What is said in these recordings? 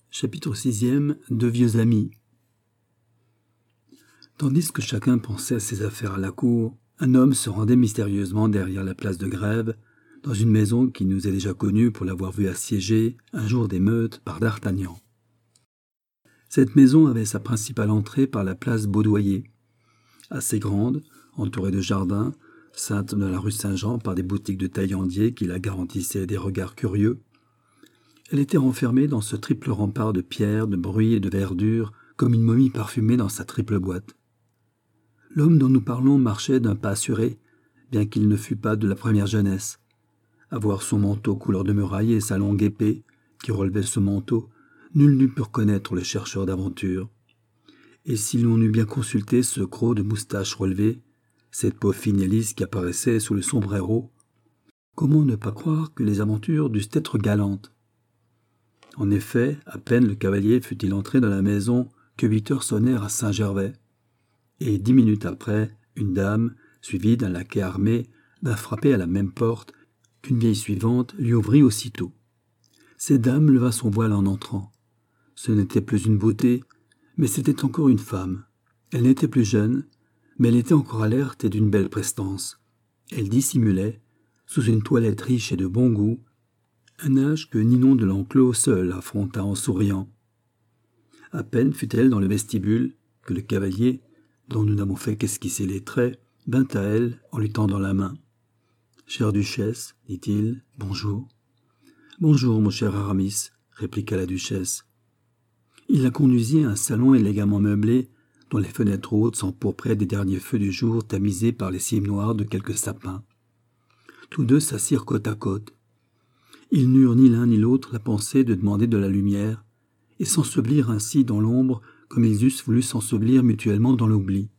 Chapitre 6e. Deux vieux amis. Tandis que chacun pensait à ses affaires à la cour, un homme se rendait mystérieusement derrière la place de Grève, dans une maison qui nous est déjà connue pour l'avoir vue assiégée, un jour d'émeute, par d'Artagnan. Cette maison avait sa principale entrée par la place Baudoyer, assez grande, entourée de jardins, ceinte de la rue Saint-Jean par des boutiques de taillandiers qui la garantissaient des regards curieux. Elle était renfermée dans ce triple rempart de pierre, de bruit et de verdure, comme une momie parfumée dans sa triple boîte. L'homme dont nous parlons marchait d'un pas assuré, bien qu'il ne fût pas de la première jeunesse. À voir son manteau couleur de muraille et sa longue épée, qui relevait ce manteau, nul n'eût pu reconnaître le chercheur d'aventure. Et si l'on eût bien consulté ce croc de moustache relevée, cette peau fine et lisse qui apparaissait sous le sombrero, comment ne pas croire que les aventures dussent être galantes? En effet, à peine le cavalier fut-il entré dans la maison que 8 heures sonnèrent à Saint-Gervais. Et 10 minutes après, une dame, suivie d'un laquais armé, vint frapper à la même porte qu'une vieille suivante lui ouvrit aussitôt. Cette dame leva son voile en entrant. Ce n'était plus une beauté, mais c'était encore une femme. Elle n'était plus jeune, mais elle était encore alerte et d'une belle prestance. Elle dissimulait, sous une toilette riche et de bon goût, un âge que Ninon de l'Enclos seul affronta en souriant. À peine fut-elle dans le vestibule que le cavalier, dont nous n'avons fait qu'esquisser les traits, vint à elle en lui tendant la main. « Chère duchesse, dit-il, bonjour. »« Bonjour, mon cher Aramis, » répliqua la duchesse. Il la conduisit à un salon élégamment meublé, dont les fenêtres hautes s'empourpraient des derniers feux du jour tamisés par les cimes noires de quelques sapins. Tous deux s'assirent côte à côte. Ils n'eurent ni l'un ni l'autre la pensée de demander de la lumière, et s'ensevelirent ainsi dans l'ombre comme ils eussent voulu s'ensevelir mutuellement dans l'oubli.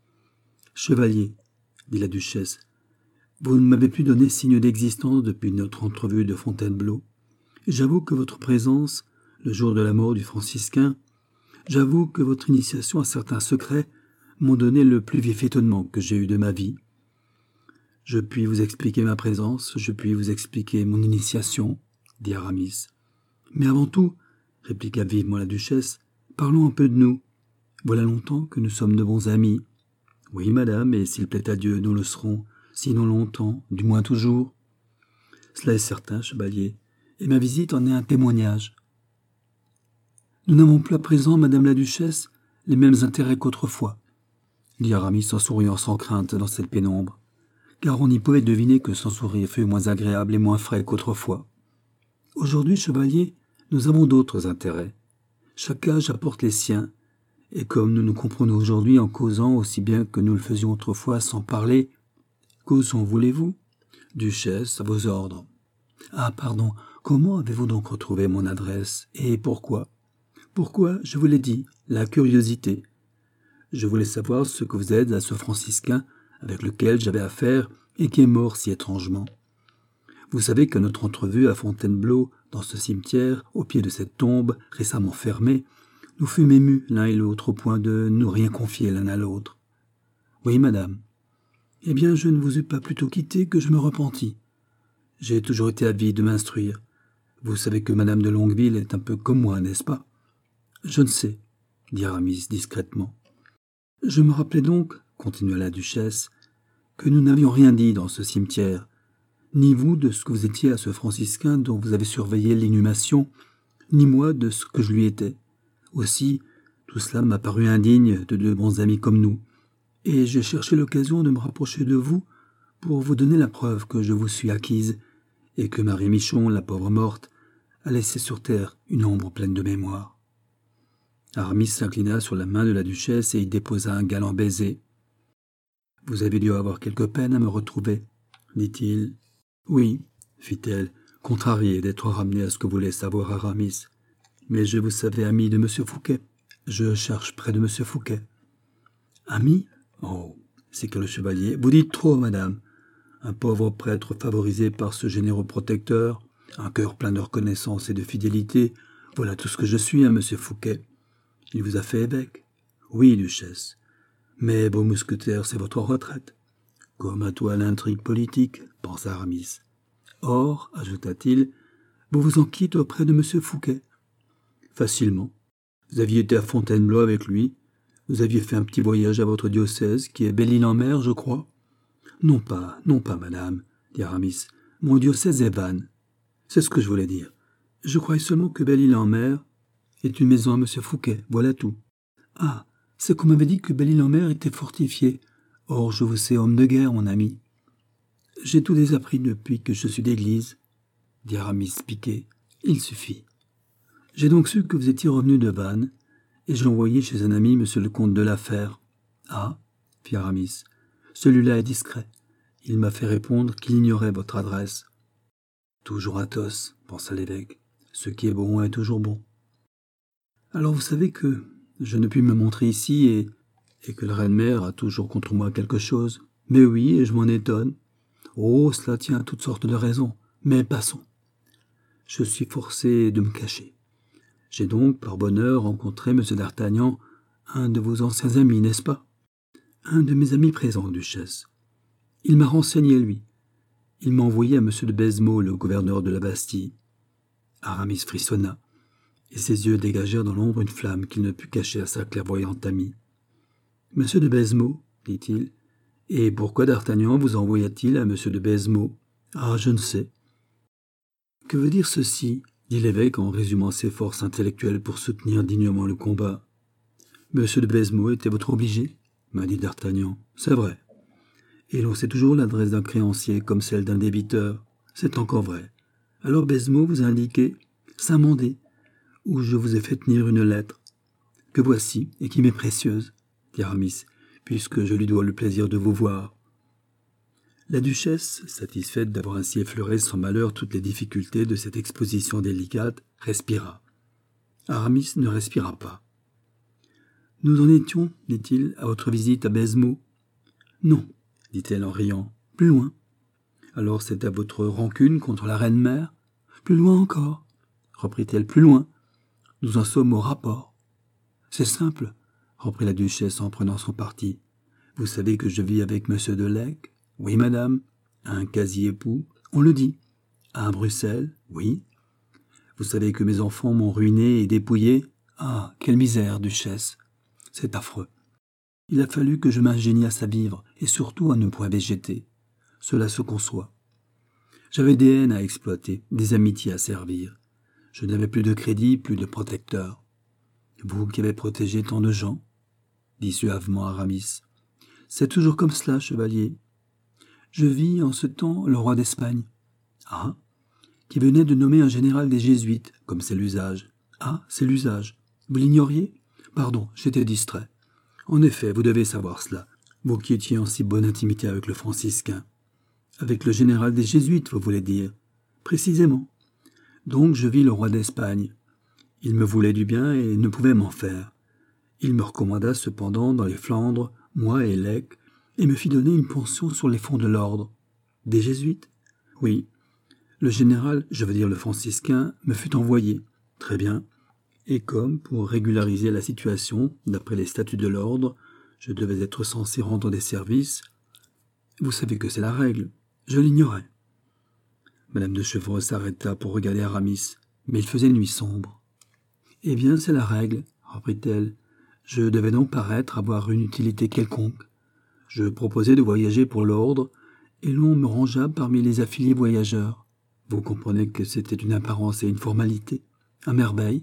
« Chevalier, » dit la duchesse, « vous ne m'avez plus donné signe d'existence depuis notre entrevue de Fontainebleau. J'avoue que votre présence, le jour de la mort du franciscain, j'avoue que votre initiation à certains secrets m'ont donné le plus vif étonnement que j'ai eu de ma vie. Je puis vous expliquer ma présence, je puis vous expliquer mon initiation, dit Aramis. Mais avant tout, répliqua vivement la duchesse, parlons un peu de nous. Voilà longtemps que nous sommes de bons amis. Oui, madame, et s'il plaît à Dieu, nous le serons, sinon longtemps, du moins toujours. Cela est certain, chevalier, et ma visite en est un témoignage. Nous n'avons plus à présent, madame la duchesse, les mêmes intérêts qu'autrefois, dit Aramis en souriant sans crainte dans cette pénombre, car on y pouvait deviner que son sourire fut moins agréable et moins frais qu'autrefois. Aujourd'hui, chevalier, nous avons d'autres intérêts. Chaque âge apporte les siens, et comme nous nous comprenons aujourd'hui en causant aussi bien que nous le faisions autrefois sans parler, causons, voulez-vous? Duchesse, à vos ordres. Ah, pardon, comment avez-vous donc retrouvé mon adresse, et pourquoi? Pourquoi, je vous l'ai dit, la curiosité. Je voulais savoir ce que vous êtes à ce franciscain avec lequel j'avais affaire et qui est mort si étrangement. Vous savez que notre entrevue à Fontainebleau, dans ce cimetière, au pied de cette tombe récemment fermée, nous fûmes émus l'un et l'autre au point de nous rien confier l'un à l'autre. Oui, madame. Eh bien, je ne vous ai pas plutôt quitté que je me repentis. J'ai toujours été avide de m'instruire. Vous savez que madame de Longueville est un peu comme moi, n'est-ce pas? Je ne sais, dit Aramis discrètement. Je me rappelais donc, continua la duchesse, que nous n'avions rien dit dans ce cimetière, ni vous de ce que vous étiez à ce franciscain dont vous avez surveillé l'inhumation, ni moi de ce que je lui étais. Aussi, tout cela m'a paru indigne de deux bons amis comme nous, et j'ai cherché l'occasion de me rapprocher de vous pour vous donner la preuve que je vous suis acquise, et que Marie Michon, la pauvre morte, a laissé sur terre une ombre pleine de mémoire. Aramis s'inclina sur la main de la duchesse et y déposa un galant baiser. « Vous avez dû avoir quelque peine à me retrouver, dit-il. »« Oui, fit-elle, contrariée d'être ramenée à ce que voulait savoir Aramis. Mais je vous savais ami de M. Fouquet. Je cherche près de M. Fouquet. »« Ami? Oh, c'est que le chevalier. Vous dites trop, madame. Un pauvre prêtre favorisé par ce généreux protecteur, un cœur plein de reconnaissance et de fidélité, voilà tout ce que je suis, M. Fouquet. Il vous a fait évêque? Oui, duchesse. Mais, beau mousquetaire, c'est votre retraite. Comme à toi l'intrigue politique, pensa Aramis. Or, ajouta-t-il, vous vous en quittez auprès de M. Fouquet. Facilement. Vous aviez été à Fontainebleau avec lui. Vous aviez fait un petit voyage à votre diocèse, qui est Belle-Île-en-Mer, je crois. Non pas, madame, dit Aramis. Mon diocèse est Vannes. C'est ce que je voulais dire. Je croyais seulement que Belle-Île-en-Mer est une maison à M. Fouquet, voilà tout. Ah, c'est qu'on m'avait dit que Belle-Île-en-Mer était fortifiée. Or, je vous sais homme de guerre, mon ami. J'ai tout désappris depuis que je suis d'église, dit Aramis piqué. Il suffit. J'ai donc su que vous étiez revenu de Vannes, et je l'ai envoyé chez un ami, monsieur le comte de la Fère. Ah, fit Aramis, celui-là est discret. Il m'a fait répondre qu'il ignorait votre adresse. Toujours Athos, pensa l'évêque. Ce qui est bon est toujours bon. Alors vous savez que je ne puis me montrer ici et que la reine-mère a toujours contre moi quelque chose. Mais oui, et je m'en étonne. Oh, cela tient à toutes sortes de raisons. Mais passons. Je suis forcé de me cacher. J'ai donc, par bonheur, rencontré M. d'Artagnan, un de vos anciens amis, n'est-ce pas? Un de mes amis présents, duchesse. Il m'a renseigné, lui. Il m'a envoyé à M. de Baisemeaux, le gouverneur de la Bastille. Aramis frissonna, et ses yeux dégagèrent dans l'ombre une flamme qu'il ne put cacher à sa clairvoyante amie. « Monsieur de Baisemeaux, dit-il, et pourquoi d'Artagnan vous envoya-t-il à M. de Baisemeaux? Ah, je ne sais. » Que veut dire ceci? Dit l'évêque en résumant ses forces intellectuelles pour soutenir dignement le combat. « Monsieur de Baisemeaux était votre obligé ?» m'a dit d'Artagnan. « C'est vrai. Et l'on sait toujours l'adresse d'un créancier comme celle d'un débiteur. C'est encore vrai. Alors Baisemeaux vous a indiqué Saint-Mandé, où je vous ai fait tenir une lettre, que voici et qui m'est précieuse, dit Aramis, puisque je lui dois le plaisir de vous voir. » La duchesse, satisfaite d'avoir ainsi effleuré sans malheur toutes les difficultés de cette exposition délicate, respira. Aramis ne respira pas. « Nous en étions, dit-il, à votre visite à Baisemeaux. »« Non, dit-elle en riant, plus loin. »« Alors c'est à votre rancune contre la reine-mère ?»« Plus loin encore, reprit-elle, plus loin. Nous en sommes au rapport. »« C'est simple, reprit la duchesse en prenant son parti. Vous savez que je vis avec M. de Laec? Oui, madame. Un quasi-époux? On le dit. À Bruxelles? Oui. Vous savez que mes enfants m'ont ruiné et dépouillé? Ah, quelle misère, duchesse! C'est affreux. Il a fallu que je m'ingéniasse à vivre, et surtout à ne point végéter. Cela se conçoit. J'avais des haines à exploiter, des amitiés à servir. Je n'avais plus de crédit, plus de protecteur. Vous qui avez protégé tant de gens, dit suavement Aramis. C'est toujours comme cela, chevalier. Je vis en ce temps le roi d'Espagne. Ah, qui venait de nommer un général des Jésuites, comme c'est l'usage. Ah, c'est l'usage. Vous l'ignoriez? Pardon, j'étais distrait. En effet, vous devez savoir cela, vous qui étiez en si bonne intimité avec le franciscain. Avec le général des Jésuites, vous voulez dire. Précisément. Donc je vis le roi d'Espagne. Il me voulait du bien et ne pouvait m'en faire. Il me recommanda cependant dans les Flandres, moi et Laec, et me fit donner une pension sur les fonds de l'ordre. Des Jésuites? Oui. Le général, je veux dire le franciscain, me fut envoyé. Très bien. Et comme, pour régulariser la situation, d'après les statuts de l'ordre, je devais être censé rendre des services, vous savez que c'est la règle. Je l'ignorais. Madame de Chevreuse s'arrêta pour regarder Aramis, mais il faisait nuit sombre. « Eh bien, c'est la règle, reprit-elle. Je devais donc paraître avoir une utilité quelconque. Je proposais de voyager pour l'ordre, et l'on me rangea parmi les affiliés voyageurs. Vous comprenez que c'était une apparence et une formalité. À merveille.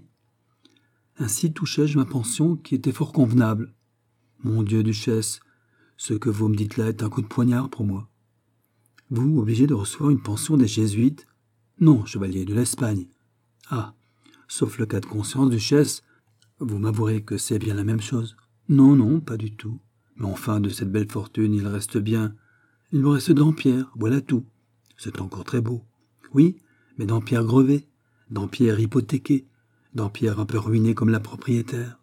Ainsi touchai-je ma pension qui était fort convenable. Mon Dieu, duchesse, ce que vous me dites là est un coup de poignard pour moi. Vous, obligé de recevoir une pension des Jésuites? Non, chevalier, de l'Espagne. Ah, sauf le cas de conscience, duchesse, vous m'avouerez que c'est bien la même chose. Non, non, pas du tout. Mais enfin, de cette belle fortune, il reste bien. Il me reste Dampierre, voilà tout. C'est encore très beau. Oui, mais Dampierre grevé, Dampierre hypothéqué, Dampierre un peu ruiné comme la propriétaire.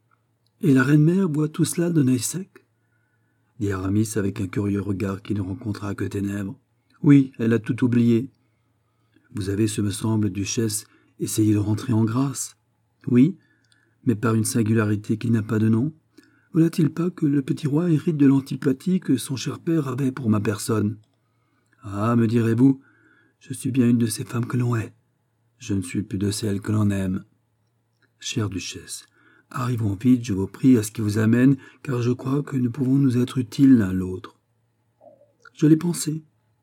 Et la reine-mère voit tout cela d'un œil sec? Dit Aramis avec un curieux regard qui ne rencontra que ténèbres. Oui, elle a tout oublié. Vous avez, ce me semble, duchesse, essayé de rentrer en grâce. Oui, mais par une singularité qui n'a pas de nom. Voilà-t-il pas que le petit roi hérite de l'antipathie que son cher père avait pour ma personne? Ah, me direz-vous, je suis bien une de ces femmes que l'on hait. Je ne suis plus de celles que l'on aime. Chère duchesse, arrivons vite, je vous prie, à ce qui vous amène, car je crois que nous pouvons nous être utiles l'un l'autre. Je l'ai pensé.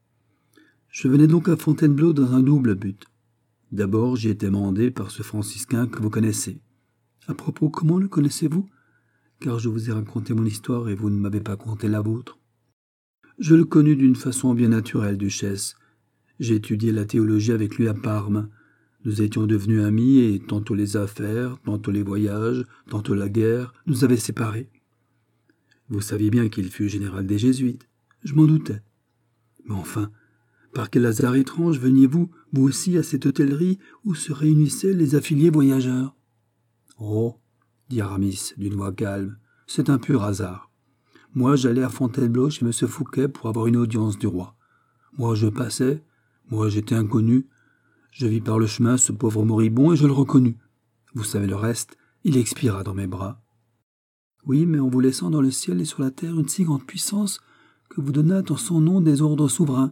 Je venais donc à Fontainebleau dans un double but. D'abord, j'y étais mandé par ce franciscain que vous connaissez. À propos, comment le connaissez-vous? Car je vous ai raconté mon histoire et vous ne m'avez pas conté la vôtre. Je le connus d'une façon bien naturelle, duchesse. J'ai étudié la théologie avec lui à Parme. Nous étions devenus amis et tantôt les affaires, tantôt les voyages, tantôt la guerre nous avaient séparés. Vous saviez bien qu'il fut général des Jésuites. Je m'en doutais. Mais enfin, par quel hasard étrange veniez-vous, vous aussi, à cette hôtellerie où se réunissaient les affiliés voyageurs? Oh, dit Aramis d'une voix calme, c'est un pur hasard. Moi, j'allais à Fontainebleau chez M. Fouquet pour avoir une audience du roi. Moi, je passais, moi, j'étais inconnu. Je vis par le chemin ce pauvre moribond et je le reconnus. Vous savez le reste, il expira dans mes bras. Oui, mais en vous laissant dans le ciel et sur la terre une si grande puissance que vous donnâtes en son nom des ordres souverains.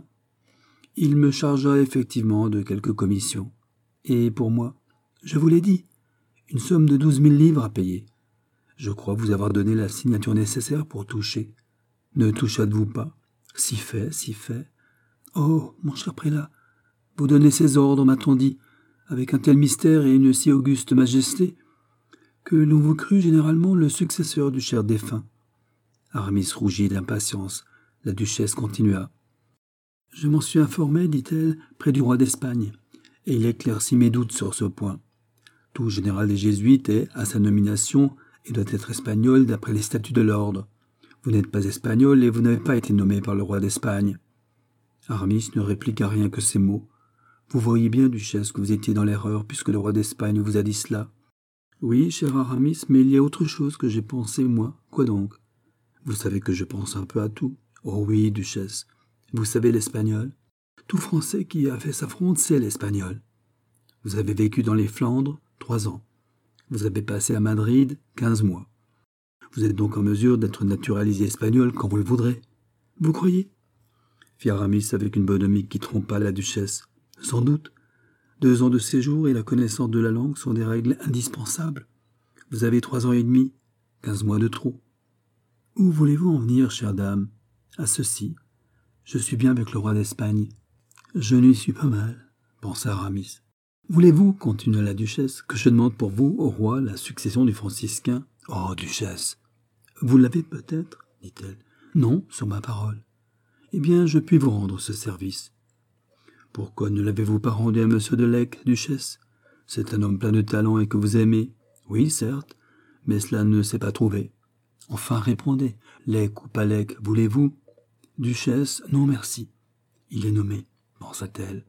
Il me chargea effectivement de quelques commissions. Et pour moi, je vous l'ai dit, une somme de 12 000 livres à payer. Je crois vous avoir donné la signature nécessaire pour toucher. Ne touchâtes-vous pas? Si fait, si fait. Oh, mon cher prélat, vous donnez ces ordres, m'a-t-on dit, avec un tel mystère et une si auguste majesté, que l'on vous crut généralement le successeur du cher défunt. Aramis rougit d'impatience. La duchesse continua. Je m'en suis informé, dit-elle, près du roi d'Espagne, et il éclaircit mes doutes sur ce point. Tout général des Jésuites est, à sa nomination, et doit être espagnol d'après les statuts de l'ordre. Vous n'êtes pas espagnol et vous n'avez pas été nommé par le roi d'Espagne. Aramis ne répliqua rien que ces mots. Vous voyez bien, duchesse, que vous étiez dans l'erreur, puisque le roi d'Espagne vous a dit cela. Oui, cher Aramis, mais il y a autre chose que j'ai pensé, moi. Quoi donc? Vous savez que je pense un peu à tout. Oh oui, duchesse. Vous savez l'espagnol? Tout Français qui a fait sa fronde sait l'espagnol. Vous avez vécu dans les Flandres 3 ans. Vous avez passé à Madrid 15 mois. Vous êtes donc en mesure d'être naturalisé espagnol quand vous le voudrez. Vous croyez? Fit Aramis avec une bonhomie qui trompa la duchesse. Sans doute. 2 ans de séjour et la connaissance de la langue sont des règles indispensables. Vous avez 3 ans et demi, 15 mois de trop. Où voulez-vous en venir, chère dame? À ceci. Je suis bien avec le roi d'Espagne. Je n'y suis pas mal, pensa Aramis. Voulez-vous, continua la duchesse, que je demande pour vous, au roi, la succession du franciscain? Oh, duchesse! Vous l'avez peut-être, dit-elle. Non, sur ma parole. Eh bien, je puis vous rendre ce service. Pourquoi ne l'avez-vous pas rendu à M. de Lecques, duchesse? C'est un homme plein de talent et que vous aimez. Oui, certes, mais cela ne s'est pas trouvé. Enfin, répondez, Lecques ou pas Lecques, voulez-vous? Duchesse, non merci. Il est nommé, pensa-t-elle.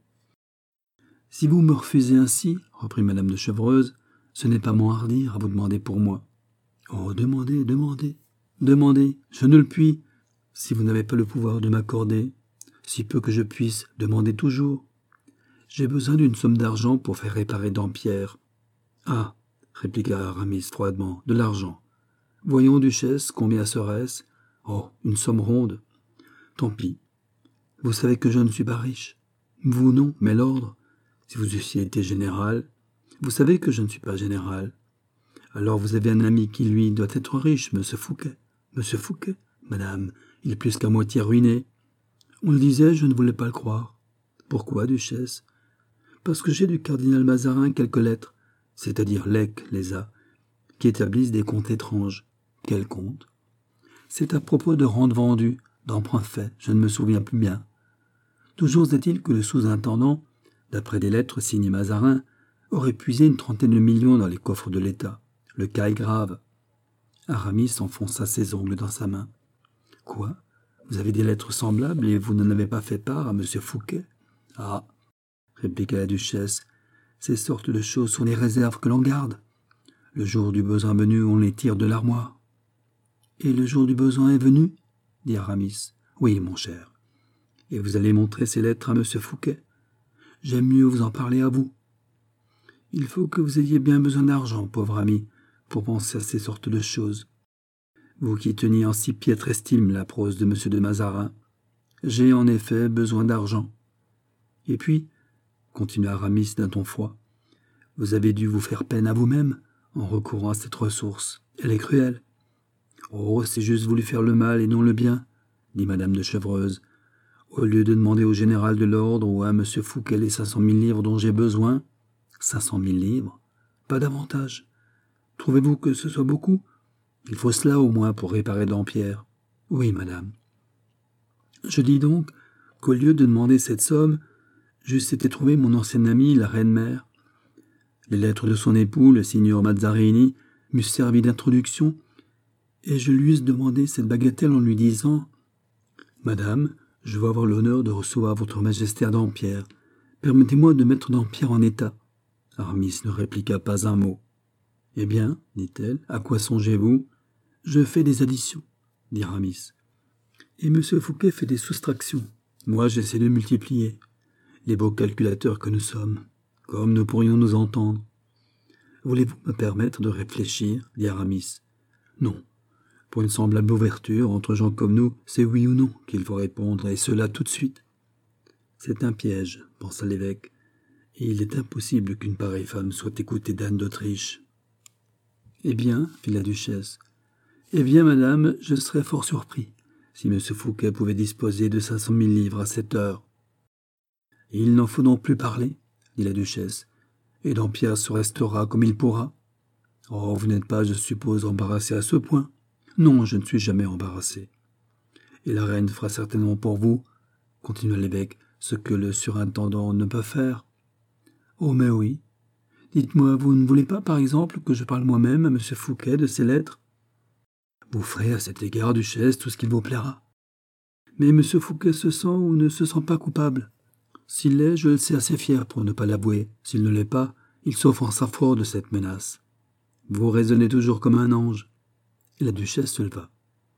Si vous me refusez ainsi, reprit madame de Chevreuse, ce n'est pas m'enhardir à vous demander pour moi. Oh, demandez, demandez, demandez, je ne le puis. Si vous n'avez pas le pouvoir de m'accorder, si peu que je puisse, demandez toujours. J'ai besoin d'une somme d'argent pour faire réparer Dampierre. Ah, répliqua Aramis froidement, de l'argent. Voyons, duchesse, combien serait-ce? Oh, une somme ronde. Tant pis. Vous savez que je ne suis pas riche. Vous non, mais l'ordre. Si vous eussiez été général, vous savez que je ne suis pas général. Alors vous avez un ami qui, lui, doit être riche, M. Fouquet. M. Fouquet, madame, il est plus qu'à moitié ruiné. On le disait, je ne voulais pas le croire. Pourquoi, duchesse? Parce que j'ai du cardinal Mazarin quelques lettres, c'est-à-dire Lecques les a, qui établissent des comptes étranges. Quels comptes? C'est à propos de rentes vendues, d'emprunts faits, je ne me souviens plus bien. Toujours est-il que le sous-intendant, d'après des lettres signées Mazarin, aurait puisé une 30aine de millions dans les coffres de l'État. Le cas est grave. Aramis enfonça ses ongles dans sa main. Quoi? Vous avez des lettres semblables et vous n'en avez pas fait part à M. Fouquet? Ah, répliqua la duchesse, ces sortes de choses sont les réserves que l'on garde. Le jour du besoin venu, on les tire de l'armoire. Et le jour du besoin est venu? Dit Aramis. Oui, mon cher. Et vous allez montrer ces lettres à M. Fouquet? J'aime mieux vous en parler à vous. Il faut que vous ayez bien besoin d'argent, pauvre ami, pour penser à ces sortes de choses. Vous qui teniez en si piètre estime la prose de M. de Mazarin, j'ai en effet besoin d'argent. Et puis, continua Aramis d'un ton froid, vous avez dû vous faire peine à vous-même en recourant à cette ressource. Elle est cruelle. Oh, c'est juste voulu faire le mal et non le bien, dit madame de Chevreuse. Au lieu de demander au général de l'ordre ou à M. Fouquet les 500 000 livres dont j'ai besoin. 500 000 livres? Pas davantage. Trouvez-vous que ce soit beaucoup? Il faut cela au moins pour réparer Dampierre. Oui, madame. Je dis donc qu'au lieu de demander cette somme, j'eusse été trouver mon ancienne amie, la reine-mère. Les lettres de son époux, le signor Mazzarini, m'eussent servi d'introduction, et je lui eusse demandé cette bagatelle en lui disant « Madame, je veux avoir l'honneur de recevoir votre majesté à Dampierre. Permettez-moi de mettre Dampierre en état. » Aramis ne répliqua pas un mot. « Eh bien, dit-elle, à quoi songez-vous ?»« Je fais des additions, » dit Aramis. « Et M. Fouquet fait des soustractions. Moi, j'essaie de multiplier. Les beaux calculateurs que nous sommes, comme nous pourrions nous entendre. »« Voulez-vous me permettre de réfléchir ?» dit Aramis. « Non. Pour une semblable ouverture, entre gens comme nous, c'est oui ou non qu'il faut répondre, et cela tout de suite. »« C'est un piège, » pensa l'évêque, et il est impossible qu'une pareille femme soit écoutée d'Anne d'Autriche. « Eh bien, fit la duchesse, eh bien, madame, je serais fort surpris si M. Fouquet pouvait disposer de 500 000 livres à cette heure. »« Il n'en faut donc plus parler, » dit la duchesse, « et Dampierre se restera comme il pourra. »« Oh, vous n'êtes pas, je suppose, embarrassé à ce point. »« Non, je ne suis jamais embarrassé. »« Et la reine fera certainement pour vous, » continua l'évêque, « ce que le surintendant ne peut faire. »« Oh, mais oui. Dites-moi, vous ne voulez pas, par exemple, que je parle moi-même à M. Fouquet de ces lettres ? » Vous ferez à cet égard, duchesse, tout ce qu'il vous plaira. Mais M. Fouquet se sent ou ne se sent pas coupable. S'il l'est, je le sais assez fier pour ne pas l'avouer. S'il ne l'est pas, il s'offensa fort de cette menace. Vous raisonnez toujours comme un ange. Et la duchesse se leva.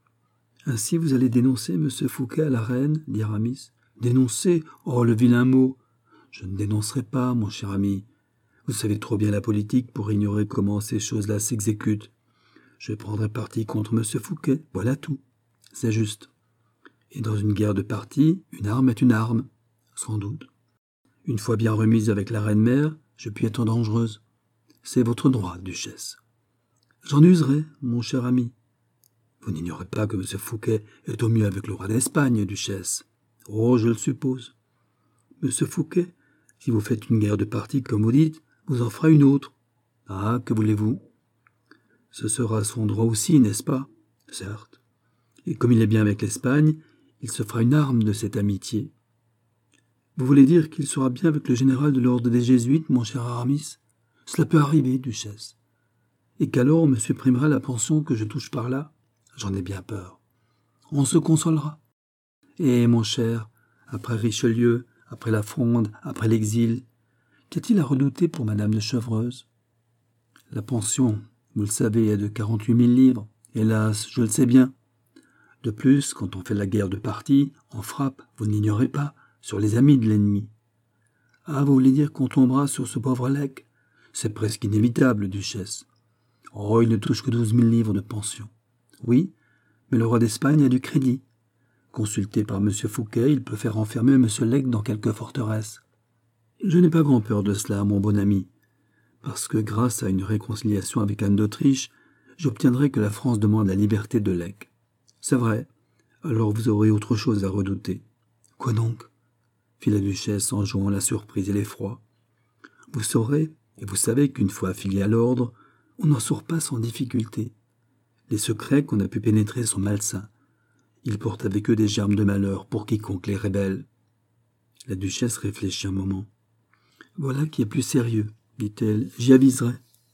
« Ainsi vous allez dénoncer M. Fouquet à la reine, dit Aramis. Dénoncer? Oh, le vilain mot! Je ne dénoncerai pas, mon cher ami. Vous savez trop bien la politique pour ignorer comment ces choses-là s'exécutent. Je prendrai parti contre M. Fouquet, voilà tout. C'est juste. Et dans une guerre de parti, une arme est une arme, sans doute. Une fois bien remise avec la reine-mère, je puis être dangereuse. C'est votre droit, duchesse. J'en userai, mon cher ami. Vous n'ignorez pas que M. Fouquet est au mieux avec le roi d'Espagne, duchesse. Oh, je le suppose. M. Fouquet, si vous faites une guerre de parti, comme vous dites, vous en fera une autre. Ah, que voulez-vous? Ce sera son droit aussi, n'est-ce pas? Certes. Et comme il est bien avec l'Espagne, il se fera une arme de cette amitié. Vous voulez dire qu'il sera bien avec le général de l'ordre des Jésuites, mon cher Aramis? Cela peut arriver, duchesse. Et qu'alors on me supprimera la pension que je touche par là? J'en ai bien peur. On se consolera. Et, mon cher, après Richelieu, après la Fronde, après l'exil, qu'y-a-t-il à redouter pour madame de Chevreuse? La pension, vous le savez, est de 48 000 livres. Hélas, je le sais bien. De plus, quand on fait la guerre de parti, on frappe, vous n'ignorez pas, sur les amis de l'ennemi. Ah, vous voulez dire qu'on tombera sur ce pauvre Lec? C'est presque inévitable, duchesse. Oh, il ne touche que 12 000 livres de pension. Oui, mais le roi d'Espagne a du crédit. Consulté par M. Fouquet, il peut faire enfermer M. Lec dans quelque forteresse. Je n'ai pas grand-peur de cela, mon bon ami, parce que grâce à une réconciliation avec Anne d'Autriche, j'obtiendrai que la France demande la liberté de Lec. C'est vrai, alors vous aurez autre chose à redouter. Quoi donc? Fit la duchesse en jouant la surprise et l'effroi. Vous saurez, et vous savez qu'une fois affilié à l'ordre, on n'en sort pas sans difficulté. Les secrets qu'on a pu pénétrer sont malsains. Ils portent avec eux des germes de malheur pour quiconque les rebelle. La duchesse réfléchit un moment. Voilà qui est plus sérieux, dit-elle, j'y aviserai.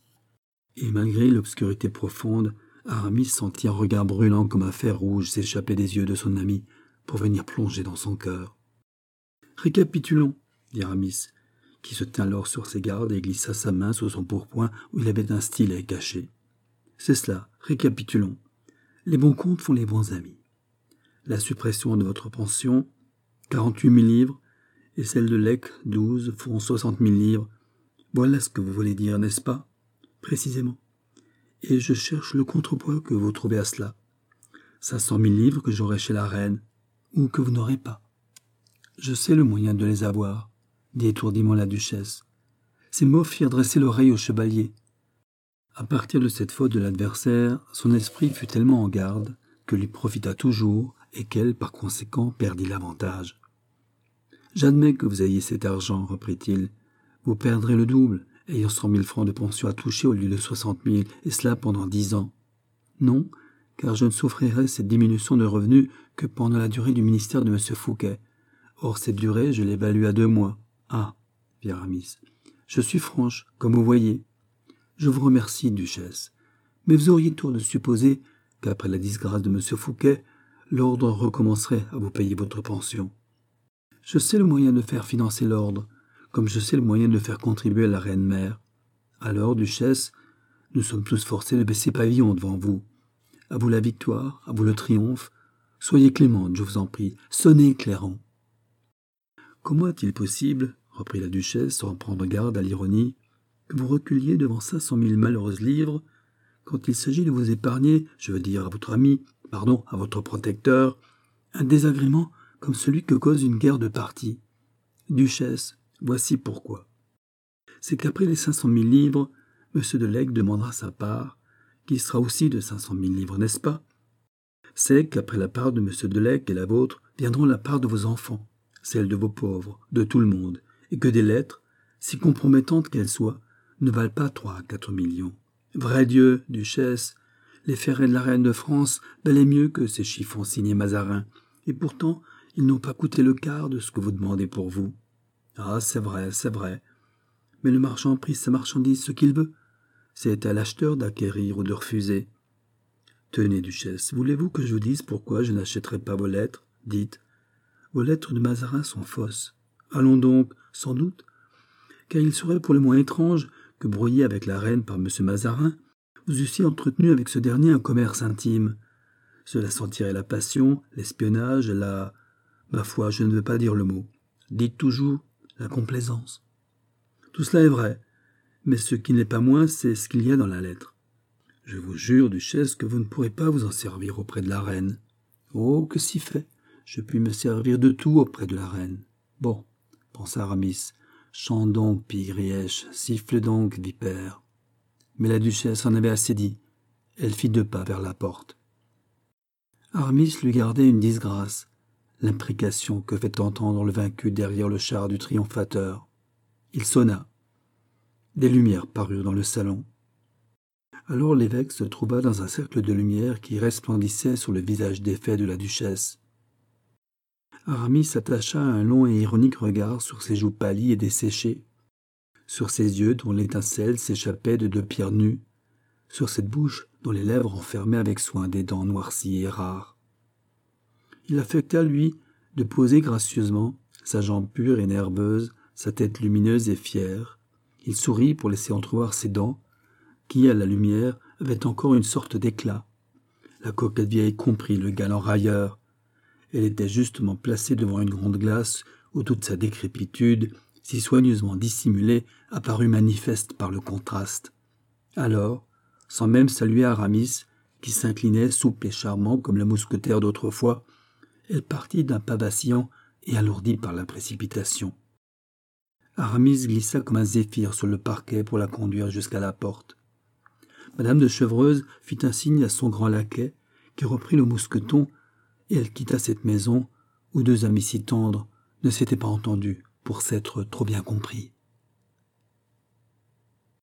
Et malgré l'obscurité profonde, Aramis sentit un regard brûlant comme un fer rouge s'échapper des yeux de son ami pour venir plonger dans son cœur. Récapitulons, dit Aramis, qui se tint alors sur ses gardes et glissa sa main sous son pourpoint où il avait un stylet caché. C'est cela, récapitulons. Les bons comptes font les bons amis. La suppression de votre pension, 48 000 livres, et celle de Lec, 12, font 60 000 livres. Voilà ce que vous voulez dire, n'est-ce pas? Précisément. Et je cherche le contrepoids que vous trouvez à cela. 500 000 livres que j'aurai chez la reine, ou que vous n'aurez pas. Je sais le moyen de les avoir, dit étourdiment la duchesse. Ces mots firent dresser l'oreille au chevalier. À partir de cette faute de l'adversaire, son esprit fut tellement en garde que lui profita toujours et qu'elle, par conséquent, perdit l'avantage. « J'admets que vous ayez cet argent, reprit-il. Vous perdrez le double, ayant 100 000 francs de pension à toucher au lieu de 60 000, et cela pendant 10 ans. Non, car je ne souffrirai cette diminution de revenus que pendant la durée du ministère de M. Fouquet. Or, cette durée, je l'évalue à 2 mois. Ah, fit Aramis. Je suis franche, comme vous voyez. Je vous remercie, duchesse. Mais vous auriez tort de supposer qu'après la disgrâce de M. Fouquet, l'ordre recommencerait à vous payer votre pension. Je sais le moyen de faire financer l'ordre, comme je sais le moyen de faire contribuer à la reine-mère. Alors, duchesse, nous sommes tous forcés de baisser pavillon devant vous. À vous la victoire, à vous le triomphe. Soyez clémente, je vous en prie, sonnez clairon. Comment est-il possible, reprit la duchesse sans prendre garde à l'ironie, que vous reculiez devant 500 000 malheureuses livres, quand il s'agit de vous épargner, je veux dire à votre ami, à votre protecteur, un désagrément comme celui que cause une guerre de parti. Duchesse, voici pourquoi. C'est qu'après les 500 000 livres, M. de Leygue demandera sa part, qui sera aussi de 500 000 livres, n'est-ce pas? C'est qu'après la part de M. de Leygue et la vôtre, viendront la part de vos enfants, celle de vos pauvres, de tout le monde, et que des lettres, si compromettantes qu'elles soient, ne valent pas 3 à 4 millions. Vrai Dieu, duchesse, les ferrets de la reine de France valaient mieux que ces chiffons signés Mazarin, et pourtant ils n'ont pas coûté le quart de ce que vous demandez pour vous. Ah, c'est vrai, mais le marchand prie sa marchandise ce qu'il veut. C'est à l'acheteur d'acquérir ou de refuser. Tenez, duchesse, voulez-vous que je vous dise pourquoi je n'achèterai pas vos lettres? Dites. Vos lettres de Mazarin sont fausses. Allons donc, sans doute, car il serait pour le moins étrange que, brouillé avec la reine par M. Mazarin, vous eussiez entretenu avec ce dernier un commerce intime. Cela sentirait la passion, l'espionnage, ma foi, je ne veux pas dire le mot. Dites toujours la complaisance. Tout cela est vrai, mais ce qui n'est pas moins, c'est ce qu'il y a dans la lettre. Je vous jure, duchesse, que vous ne pourrez pas vous en servir auprès de la reine. Oh, que si fait! Je puis me servir de tout auprès de la reine. Bon, pensa Aramis, chante donc, pie-grièche, siffle donc, vipère. Mais la duchesse en avait assez dit. Elle fit 2 pas vers la porte. Aramis lui gardait une disgrâce, l'imprécation que fait entendre le vaincu derrière le char du triomphateur. Il sonna. Des lumières parurent dans le salon. Alors l'évêque se trouva dans un cercle de lumière qui resplendissait sur le visage défait de la duchesse. Aramis attacha un long et ironique regard sur ses joues pâlies et desséchées, sur ses yeux dont l'étincelle s'échappait de 2 pierres nues, sur cette bouche dont les lèvres enfermaient avec soin des dents noircies et rares. Il affecta, lui, de poser gracieusement, sa jambe pure et nerveuse, sa tête lumineuse et fière. Il sourit pour laisser entrevoir ses dents, qui, à la lumière, avaient encore une sorte d'éclat. La coquette vieille comprit le galant railleur. Elle était justement placée devant une grande glace où toute sa décrépitude, si soigneusement dissimulée, apparut manifeste par le contraste. Alors, sans même saluer Aramis, qui s'inclinait souple et charmant comme le mousquetaire d'autrefois, elle partit d'un pas vacillant et alourdi par la précipitation. Aramis glissa comme un zéphyr sur le parquet pour la conduire jusqu'à la porte. Madame de Chevreuse fit un signe à son grand laquais, qui reprit le mousqueton, et elle quitta cette maison où 2 amis si tendres ne s'étaient pas entendus pour s'être trop bien compris.